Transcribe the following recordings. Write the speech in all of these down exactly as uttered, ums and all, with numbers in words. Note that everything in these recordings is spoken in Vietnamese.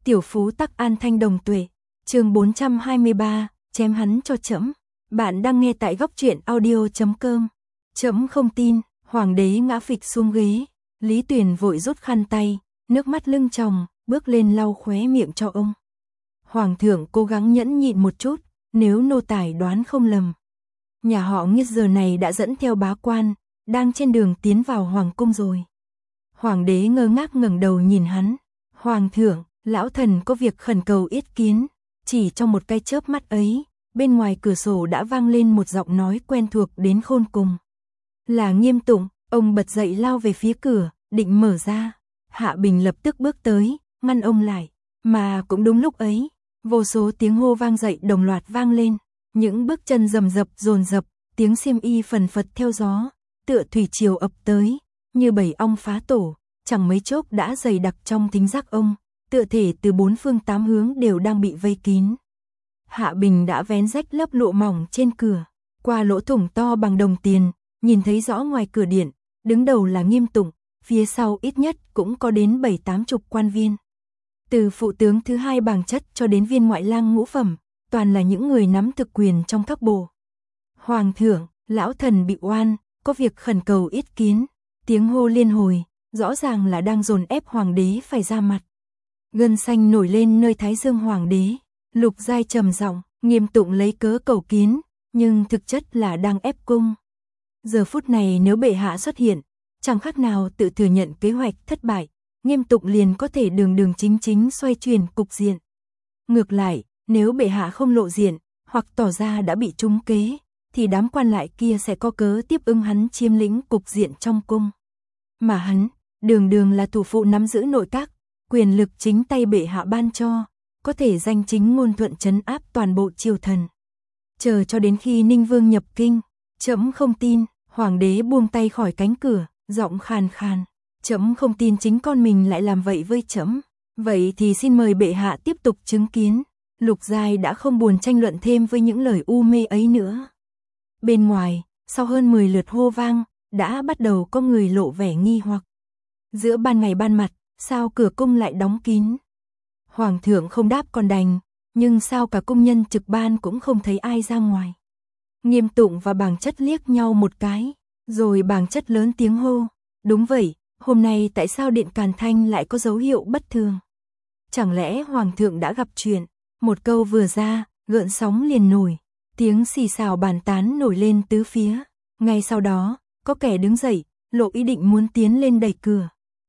Tiểu phú tắc an thanh đồng tuệ. Chương bốn trăm hai mươi ba, chém hắn cho trẫm. Bạn đang nghe tại góc truyện audio chấm com. Trẫm không tin. Hoàng đế ngã phịch xuống ghế, Lý Tuyền vội rút khăn tay, nước mắt lưng tròng, bước lên lau khóe miệng cho ông. Hoàng thượng cố gắng nhẫn nhịn một chút, nếu nô tài đoán không lầm. Nhà họ Nghiết giờ này đã dẫn theo bá quan, đang trên đường tiến vào hoàng cung rồi. Hoàng đế ngơ ngác ngẩng đầu nhìn hắn. Hoàng thượng, lão thần có việc khẩn cầu yết kiến. Chỉ trong một cái chớp mắt ấy, bên ngoài cửa sổ đã vang lên một giọng nói quen thuộc đến khôn cùng. Là Nghiêm Tụng. Ông bật dậy lao về phía cửa, định mở ra. Hạ Bình lập tức bước tới, ngăn ông lại. Mà cũng đúng lúc ấy, vô số tiếng hô vang dậy đồng loạt vang lên. Những bước chân rầm rập dồn dập, tiếng xiêm y phần phật theo gió, tựa thủy triều ập tới, như bầy ong phá tổ, chẳng mấy chốc đã dày đặc trong thính giác ông, tựa thể từ bốn phương tám hướng đều đang bị vây kín. Hạ Bình đã vén rách lớp lụa mỏng trên cửa, qua lỗ thủng to bằng đồng tiền, nhìn thấy rõ ngoài cửa điện, đứng đầu là Nghiêm Tụng, phía sau ít nhất cũng có đến bảy tám chục quan viên. Từ phụ tướng thứ hai bảng chất cho đến viên ngoại lang ngũ phẩm, toàn là những người nắm thực quyền trong các bộ. Hoàng thượng, lão thần bị oan, có việc khẩn cầu yết kiến. Tiếng hô liên hồi, rõ ràng là đang dồn ép hoàng đế phải ra mặt. Gân xanh nổi lên nơi thái dương hoàng đế. Lục Giai trầm giọng, Nghiêm Tụng lấy cớ cầu kiến, nhưng thực chất là đang ép cung. Giờ phút này nếu bệ hạ xuất hiện, chẳng khác nào tự thừa nhận kế hoạch thất bại, Nghiêm Tụng liền có thể đường đường chính chính xoay chuyển cục diện. Ngược lại, nếu bệ hạ không lộ diện, hoặc tỏ ra đã bị trúng kế, thì đám quan lại kia sẽ có cớ tiếp ứng hắn chiếm lĩnh cục diện trong cung. Mà hắn, đường đường là thủ phụ nắm giữ nội các, quyền lực chính tay bệ hạ ban cho, có thể danh chính ngôn thuận trấn áp toàn bộ triều thần. Chờ cho đến khi Ninh Vương nhập kinh, trẫm không tin. Hoàng đế buông tay khỏi cánh cửa, giọng khàn khàn. Trẫm không tin chính con mình lại làm vậy với trẫm. Vậy thì xin mời bệ hạ tiếp tục chứng kiến. Lục Giai đã không buồn tranh luận thêm với những lời u mê ấy nữa. Bên ngoài, sau hơn mười lượt hô vang, đã bắt đầu có người lộ vẻ nghi hoặc. Giữa ban ngày ban mặt, sao cửa cung lại đóng kín? Hoàng thượng không đáp còn đành, nhưng sao cả cung nhân trực ban cũng không thấy ai ra ngoài. Nghiêm Tụng và bảng chất liếc nhau một cái, rồi bảng chất lớn tiếng hô. Đúng vậy, hôm nay tại sao điện Càn Thanh lại có dấu hiệu bất thường? Chẳng lẽ Hoàng thượng đã gặp chuyện? Một câu vừa ra, gợn sóng liền nổi, tiếng xì xào bàn tán nổi lên tứ phía. Ngay sau đó, có kẻ đứng dậy, lộ ý định muốn tiến lên đẩy cửa.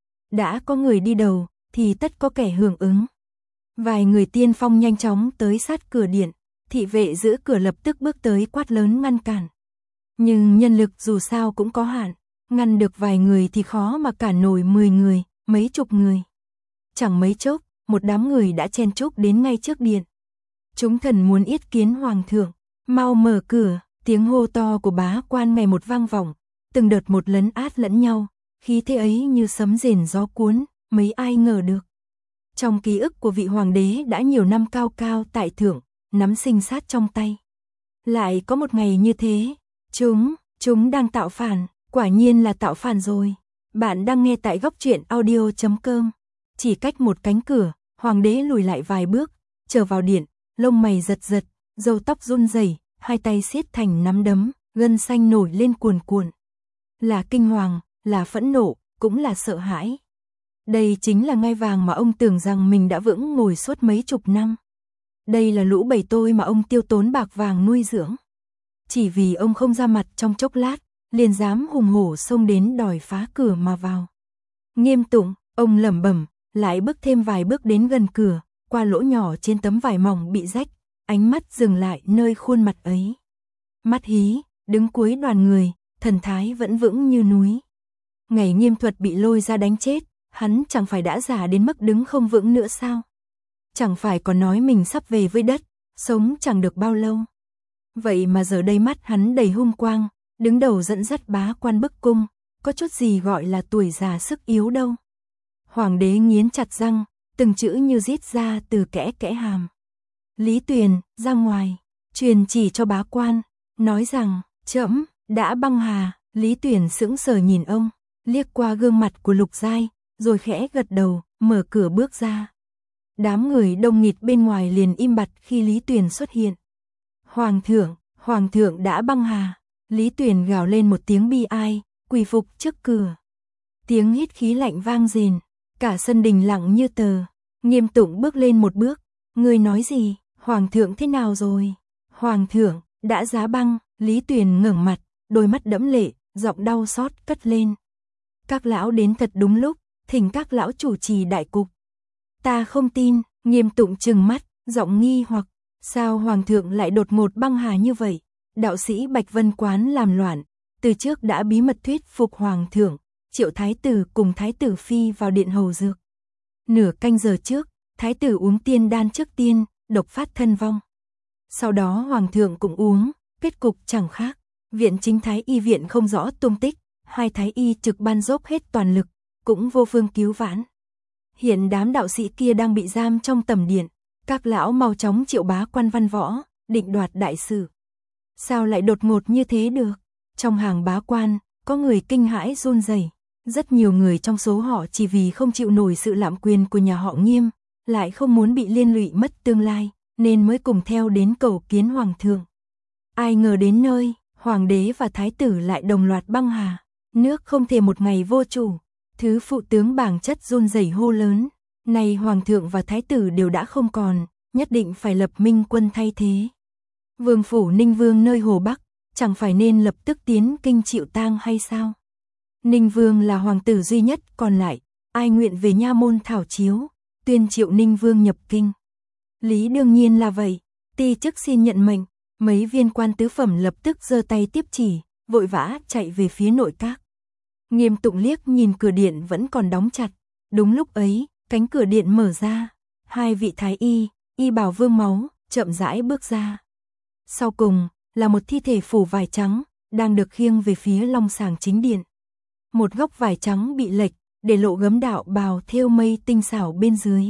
Đã có người đi đầu, thì tất có kẻ hưởng ứng. Vài người tiên phong nhanh chóng tới sát cửa điện. Thị vệ giữ cửa lập tức bước tới quát lớn ngăn cản. Nhưng nhân lực dù sao cũng có hạn, ngăn được vài người thì khó mà cản nổi mười người, mấy chục người. Chẳng mấy chốc, một đám người đã chen chúc đến ngay trước điện. Chúng thần muốn yết kiến hoàng thượng, mau mở cửa, tiếng hô to của bá quan ngày một vang vọng, từng đợt một lấn át lẫn nhau, khí thế ấy như sấm rền gió cuốn, mấy ai ngờ được. Trong ký ức của vị hoàng đế đã nhiều năm cao cao tại thượng, nắm sinh sát trong tay. Lại có một ngày như thế, chúng, chúng đang tạo phản, quả nhiên là tạo phản rồi. Bạn đang nghe tại góc truyện audio chấm com. Chỉ cách một cánh cửa, hoàng đế lùi lại vài bước, trở vào điện, lông mày giật giật, râu tóc run rẩy, hai tay siết thành nắm đấm, gân xanh nổi lên cuồn cuộn. Là kinh hoàng, là phẫn nộ, cũng là sợ hãi. Đây chính là ngai vàng mà ông tưởng rằng mình đã vững ngồi suốt mấy chục năm. Đây là lũ bầy tôi mà ông tiêu tốn bạc vàng nuôi dưỡng. Chỉ vì ông không ra mặt trong chốc lát, liền dám hùng hổ xông đến đòi phá cửa mà vào. Nghiêm Tụng, ông lẩm bẩm, lại bước thêm vài bước đến gần cửa, qua lỗ nhỏ trên tấm vải mỏng bị rách, ánh mắt dừng lại nơi khuôn mặt ấy. Mắt hí, đứng cuối đoàn người, thần thái vẫn vững như núi. Ngày Nghiêm Thuật bị lôi ra đánh chết, hắn chẳng phải đã già đến mức đứng không vững nữa sao? Chẳng phải còn nói mình sắp về với đất, sống chẳng được bao lâu. Vậy mà giờ đây mắt hắn đầy hung quang, đứng đầu dẫn dắt bá quan bức cung, có chút gì gọi là tuổi già sức yếu đâu. Hoàng đế nghiến chặt răng, từng chữ như rít ra từ kẽ kẽ hàm. Lý Tuyền, ra ngoài, truyền chỉ cho bá quan, nói rằng, trẫm đã băng hà. Lý Tuyền sững sờ nhìn ông, liếc qua gương mặt của Lục Giai, rồi khẽ gật đầu, mở cửa bước ra. Đám người đông nghịt bên ngoài liền im bặt khi Lý Tuyền xuất hiện. Hoàng thượng, Hoàng thượng đã băng hà. Lý Tuyền gào lên một tiếng bi ai, quỳ phục trước cửa. Tiếng hít khí lạnh vang rền, cả sân đình lặng như tờ. Nghiêm Tụng bước lên một bước, ngươi nói gì, Hoàng thượng thế nào rồi? Hoàng thượng, đã giá băng. Lý Tuyền ngẩng mặt, đôi mắt đẫm lệ, giọng đau xót cất lên. Các lão đến thật đúng lúc, thỉnh các lão chủ trì đại cục. Ta không tin. Nghiêm Tụng trừng mắt, giọng nghi hoặc, sao Hoàng thượng lại đột ngột băng hà như vậy? Đạo sĩ Bạch Vân Quán làm loạn, từ trước đã bí mật thuyết phục Hoàng thượng, triệu thái tử cùng thái tử phi vào điện hầu dược. Nửa canh giờ trước, thái tử uống tiên đan trước tiên, độc phát thân vong. Sau đó Hoàng thượng cũng uống, kết cục chẳng khác. Viện chính thái y viện không rõ tung tích, hai thái y trực ban dốc hết toàn lực, cũng vô phương cứu vãn. Hiện đám đạo sĩ kia đang bị giam trong tầm điện, các lão mau chóng triệu bá quan văn võ, định đoạt đại sự. Sao lại đột ngột như thế được? Trong hàng bá quan, có người kinh hãi run rẩy. Rất nhiều người trong số họ chỉ vì không chịu nổi sự lạm quyền của nhà họ Nghiêm, lại không muốn bị liên lụy mất tương lai, nên mới cùng theo đến cầu kiến Hoàng thượng. Ai ngờ đến nơi, Hoàng đế và Thái tử lại đồng loạt băng hà. Nước không thể một ngày vô chủ. Thứ phụ tướng bảng chất run rẩy hô lớn. Này Hoàng thượng và Thái tử đều đã không còn, nhất định phải lập minh quân thay thế. Vương phủ Ninh Vương nơi Hồ Bắc, chẳng phải nên lập tức tiến kinh chịu tang hay sao? Ninh Vương là hoàng tử duy nhất còn lại, ai nguyện về nha môn thảo chiếu, tuyên triệu Ninh Vương nhập kinh. Lý đương nhiên là vậy, ti chức xin nhận mệnh, mấy viên quan tứ phẩm lập tức giơ tay tiếp chỉ, vội vã chạy về phía nội các. Nghiêm Tụng liếc nhìn cửa điện vẫn còn đóng chặt, đúng lúc ấy, cánh cửa điện mở ra, hai vị thái y, y bào vương máu, chậm rãi bước ra. Sau cùng, là một thi thể phủ vải trắng, đang được khiêng về phía long sàng chính điện. Một góc vải trắng bị lệch, để lộ gấm đạo bào thêu mây tinh xảo bên dưới.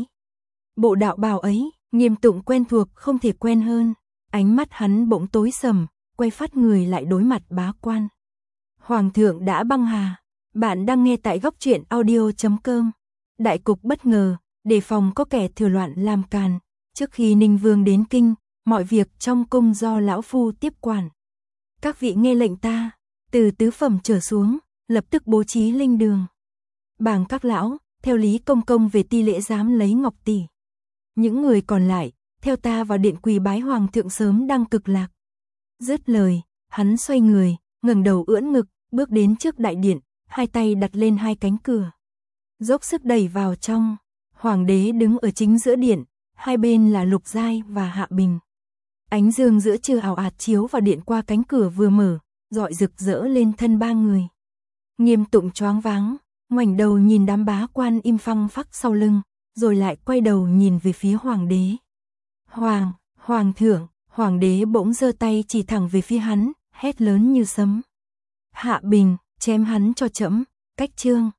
Bộ đạo bào ấy, Nghiêm Tụng quen thuộc không thể quen hơn, ánh mắt hắn bỗng tối sầm, quay phát người lại đối mặt bá quan. Hoàng thượng đã băng hà, bạn đang nghe tại góc truyện audio chấm com. Đại cục bất ngờ, đề phòng có kẻ thừa loạn làm càn, trước khi Ninh Vương đến kinh, mọi việc trong cung do lão phu tiếp quản. Các vị nghe lệnh ta, từ tứ phẩm trở xuống, lập tức bố trí linh đường. Bảng các lão, theo Lý công công về ti lễ giám lấy ngọc tỷ. Những người còn lại, theo ta vào điện quỳ bái Hoàng thượng sớm đăng cực lạc. Dứt lời, hắn xoay người, ngẩng đầu ưỡn ngực, bước đến trước đại điện, hai tay đặt lên hai cánh cửa. Dốc sức đẩy vào trong, Hoàng đế đứng ở chính giữa điện, hai bên là Lục Giai và Hạ Bình. Ánh dương giữa trưa ảo ạt chiếu vào điện qua cánh cửa vừa mở, rọi rực rỡ lên thân ba người. Nghiêm Tụng choáng váng, ngoảnh đầu nhìn đám bá quan im phăng phắc sau lưng, rồi lại quay đầu nhìn về phía Hoàng đế. Hoàng, Hoàng thượng, Hoàng đế bỗng giơ tay chỉ thẳng về phía hắn, hét lớn như sấm. Hạ Bình, chém hắn cho trẫm, cách chương.